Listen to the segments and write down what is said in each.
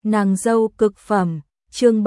Nàng dâu cực phẩm, chương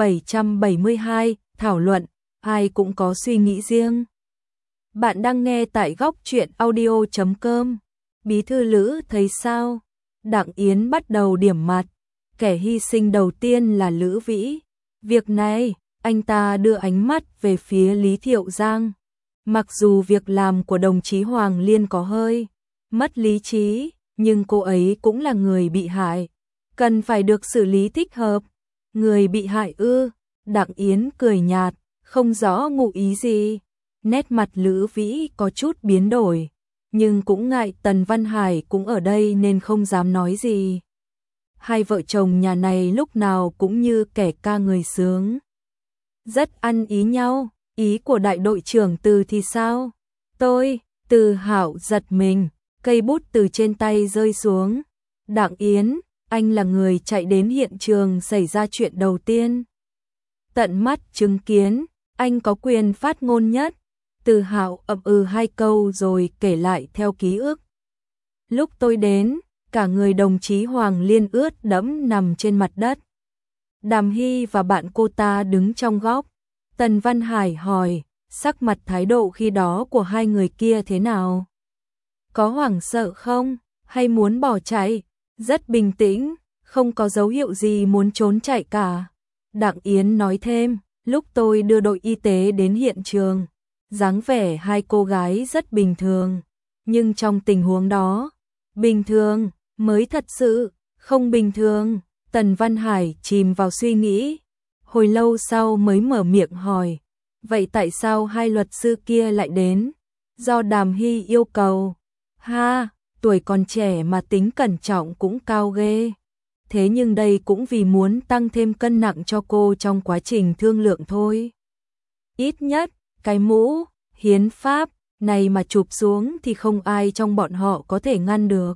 772, thảo luận, ai cũng có suy nghĩ riêng. Bạn đang nghe tại góc truyện audio.com. Bí thư Lữ thấy sao? Đặng Yến bắt đầu điểm mặt. Kẻ hy sinh đầu tiên là Lữ Vĩ. Việc này, anh ta đưa ánh mắt về phía Lý Thiệu Giang. Mặc dù việc làm của đồng chí Hoàng Liên có hơi mất lý trí, nhưng cô ấy cũng là người bị hại, cần phải được xử lý thích hợp. Người bị hại ư? Đặng Yến cười nhạt, không rõ ngụ ý gì. Nét mặt Lữ Vĩ có chút biến đổi, nhưng cũng ngại Tần Văn Hải cũng ở đây nên không dám nói gì. Hai vợ chồng nhà này lúc nào cũng như kẻ ca người sướng, rất ăn ý nhau. Ý của đại đội trưởng Từ thì sao? Từ Hạo giật mình, cây bút từ trên tay rơi xuống. Đặng Yến, anh là người chạy đến hiện trường xảy ra chuyện đầu tiên, tận mắt chứng kiến, anh có quyền phát ngôn nhất. Từ Hạo ậm ừ hai câu rồi kể lại theo ký ức. Lúc tôi đến, cả người đồng chí Hoàng Liên ướt đẫm nằm trên mặt đất. Đàm Hy và bạn cô ta đứng trong góc. Tần Văn Hải hỏi, sắc mặt thái độ khi đó của hai người kia thế nào? Có hoảng sợ không? Hay muốn bỏ chạy? Rất bình tĩnh, không có dấu hiệu gì muốn trốn chạy cả. Đặng Yến nói thêm, lúc tôi đưa đội y tế đến hiện trường, dáng vẻ hai cô gái rất bình thường. Nhưng trong tình huống đó, bình thường mới thật sự không bình thường. Tần Văn Hải chìm vào suy nghĩ. Hồi lâu sau mới mở miệng hỏi, vậy tại sao hai luật sư kia lại đến? Do Đàm Hy yêu cầu. Ha, tuổi còn trẻ mà tính cẩn trọng cũng cao ghê. Thế nhưng đây cũng vì muốn tăng thêm cân nặng cho cô trong quá trình thương lượng thôi. Ít nhất, cái mũ, hiến pháp, này mà chụp xuống thì không ai trong bọn họ có thể ngăn được.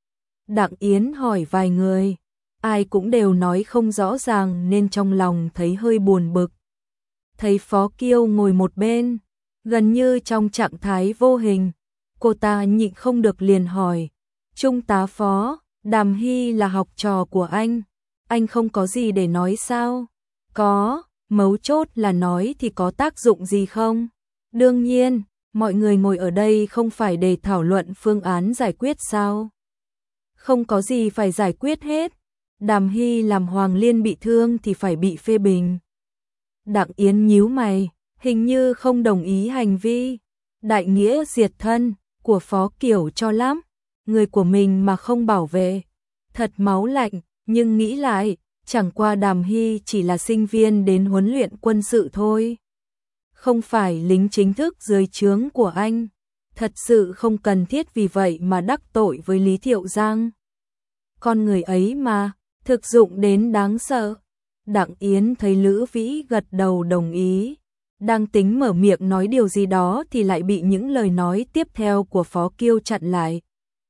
Đặng Yến hỏi vài người. Ai cũng đều nói không rõ ràng nên trong lòng thấy hơi buồn bực. Thấy Phó Kiêu ngồi một bên, gần như trong trạng thái vô hình, cô ta nhịn không được liền hỏi, Trung tá Phó, Đàm Hy là học trò của anh không có gì để nói sao? Có, mấu chốt là nói thì có tác dụng gì không? Đương nhiên, mọi người ngồi ở đây không phải để thảo luận phương án giải quyết sao? Không có gì phải giải quyết hết. Đàm Hy làm Hoàng Liên bị thương thì phải bị phê bình. Đặng Yến nhíu mày, hình như không đồng ý hành vi đại nghĩa diệt thân của Phó Kiều cho lắm. Người của mình mà không bảo vệ, thật máu lạnh. Nhưng nghĩ lại, chẳng qua Đàm Hy chỉ là sinh viên đến huấn luyện quân sự thôi, không phải lính chính thức dưới trướng của anh. Thật sự không cần thiết vì vậy mà đắc tội với Lý Thiệu Giang. Con người ấy mà thực dụng đến đáng sợ. Đặng Yến thấy Lữ Vĩ gật đầu đồng ý, đang tính mở miệng nói điều gì đó thì lại bị những lời nói tiếp theo của Phó Kiêu chặn lại.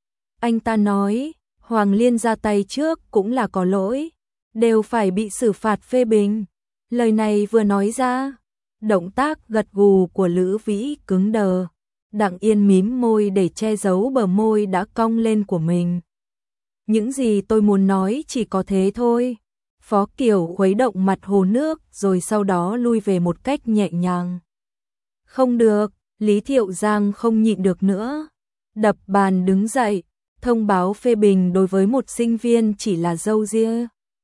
Anh ta nói, Hoàng Liên ra tay trước cũng là có lỗi, đều phải bị xử phạt phê bình. Lời này vừa nói ra, động tác gật gù của Lữ Vĩ cứng đờ. Đặng Yến mím môi để che giấu bờ môi đã cong lên của mình. Những gì tôi muốn nói chỉ có thế thôi. Phó Kiều khuấy động mặt hồ nước rồi sau đó lui về một cách nhẹ nhàng. Không được, Lý Thiệu Giang không nhịn được nữa. Đập bàn đứng dậy, thông báo phê bình đối với một sinh viên chỉ là râu ria.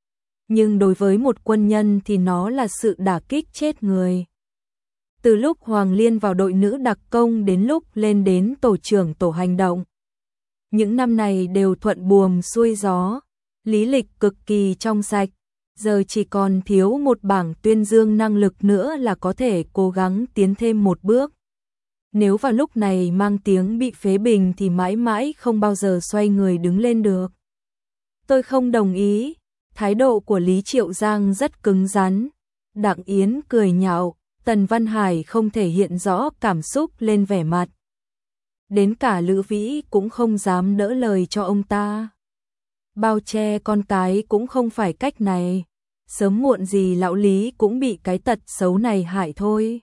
Nhưng đối với một quân nhân thì nó là sự đả kích chết người. Từ lúc Hoàng Liên vào đội nữ đặc công đến lúc lên đến tổ trưởng tổ hành động, những năm này đều thuận buồm xuôi gió, lý lịch cực kỳ trong sạch, giờ chỉ còn thiếu một bảng tuyên dương năng lực nữa là có thể cố gắng tiến thêm một bước. Nếu vào lúc này mang tiếng bị phế bình thì mãi mãi không bao giờ xoay người đứng lên được. Tôi không đồng ý, thái độ của Lý Thiệu Giang rất cứng rắn. Đặng Yến cười nhạo, Tần Văn Hải không thể hiện rõ cảm xúc lên vẻ mặt. Đến cả Lữ Vĩ cũng không dám đỡ lời cho ông ta. Bao che con cái cũng không phải cách này. Sớm muộn gì lão Lý cũng bị cái tật xấu này hại thôi.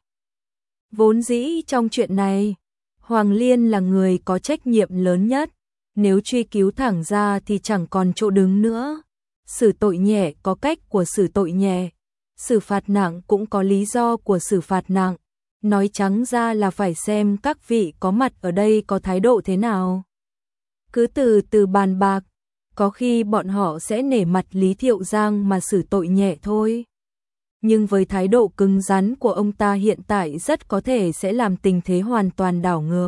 Vốn dĩ trong chuyện này, Hoàng Liên là người có trách nhiệm lớn nhất. Nếu truy cứu thẳng ra thì chẳng còn chỗ đứng nữa. xử tội nhẹ có cách của xử tội nhẹ, xử phạt nặng cũng có lý do của xử phạt nặng. Nói trắng ra là phải xem các vị có mặt ở đây có thái độ thế nào. Cứ từ từ bàn bạc, có khi bọn họ sẽ nể mặt Lý Thiệu Giang mà xử tội nhẹ thôi. Nhưng với thái độ cứng rắn của ông ta hiện tại rất có thể sẽ làm tình thế hoàn toàn đảo ngược.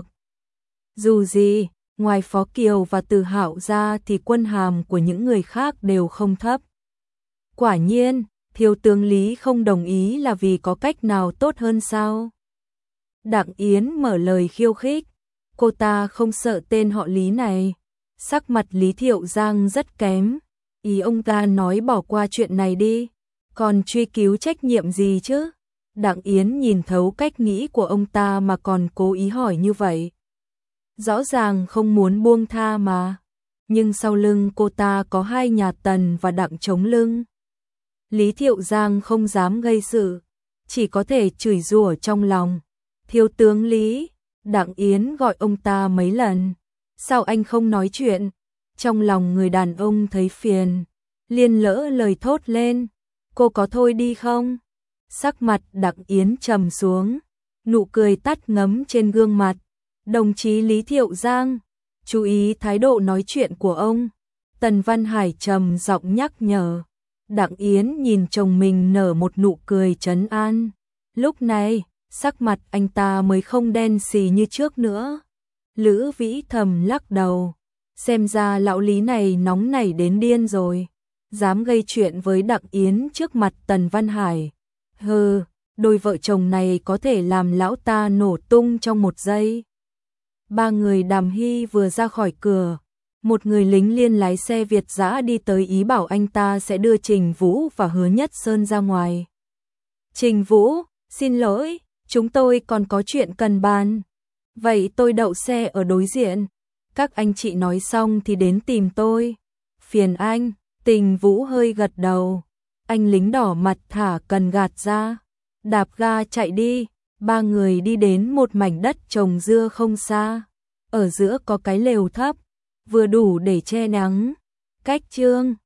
Dù gì, ngoài Phó Kiều và Từ Hạo ra thì quân hàm của những người khác đều không thấp. Quả nhiên, thiếu tướng Lý không đồng ý là vì có cách nào tốt hơn sao? Đặng Yến mở lời khiêu khích, cô ta không sợ tên họ Lý này. Sắc mặt Lý Thiệu Giang rất kém, ý ông ta nói bỏ qua chuyện này đi, còn truy cứu trách nhiệm gì chứ? Đặng Yến nhìn thấu cách nghĩ của ông ta mà còn cố ý hỏi như vậy. Rõ ràng không muốn buông tha mà, nhưng sau lưng cô ta có hai nhà Tần và Đặng chống lưng. Lý Thiệu Giang không dám gây sự, chỉ có thể chửi rủa trong lòng. Thiếu tướng Lý, Đặng Yến gọi ông ta mấy lần. Sao anh không nói chuyện? Trong lòng người đàn ông thấy phiền, liền lỡ lời thốt lên. Cô có thôi đi không? Sắc mặt Đặng Yến trầm xuống, nụ cười tắt ngấm trên gương mặt. Đồng chí Lý Thiệu Giang, chú ý thái độ nói chuyện của ông. Tần Văn Hải trầm giọng nhắc nhở. Đặng Yến nhìn chồng mình nở một nụ cười trấn an. Lúc này, sắc mặt anh ta mới không đen xì như trước nữa. Lữ Vĩ thầm lắc đầu, xem ra lão Lý này nóng nảy đến điên rồi, dám gây chuyện với Đặng Yến trước mặt Tần Văn Hải. Hừ, đôi vợ chồng này có thể làm lão ta nổ tung trong một giây. Ba người Đàm Hy vừa ra khỏi cửa, một người lính liên lái xe Việt dã đi tới ý bảo anh ta sẽ đưa Trình Vũ và Hứa Nhất Sơn ra ngoài. Trình Vũ, xin lỗi, chúng tôi còn có chuyện cần bàn. Vậy tôi đậu xe ở đối diện. Các anh chị nói xong thì đến tìm tôi. Phiền anh. Trình Vũ hơi gật đầu. Anh lính đỏ mặt thả cần gạt ra. Đạp ga chạy đi. Ba người đi đến một mảnh đất trồng dưa không xa. Ở giữa có cái lều thấp, vừa đủ để che nắng. Cách Trương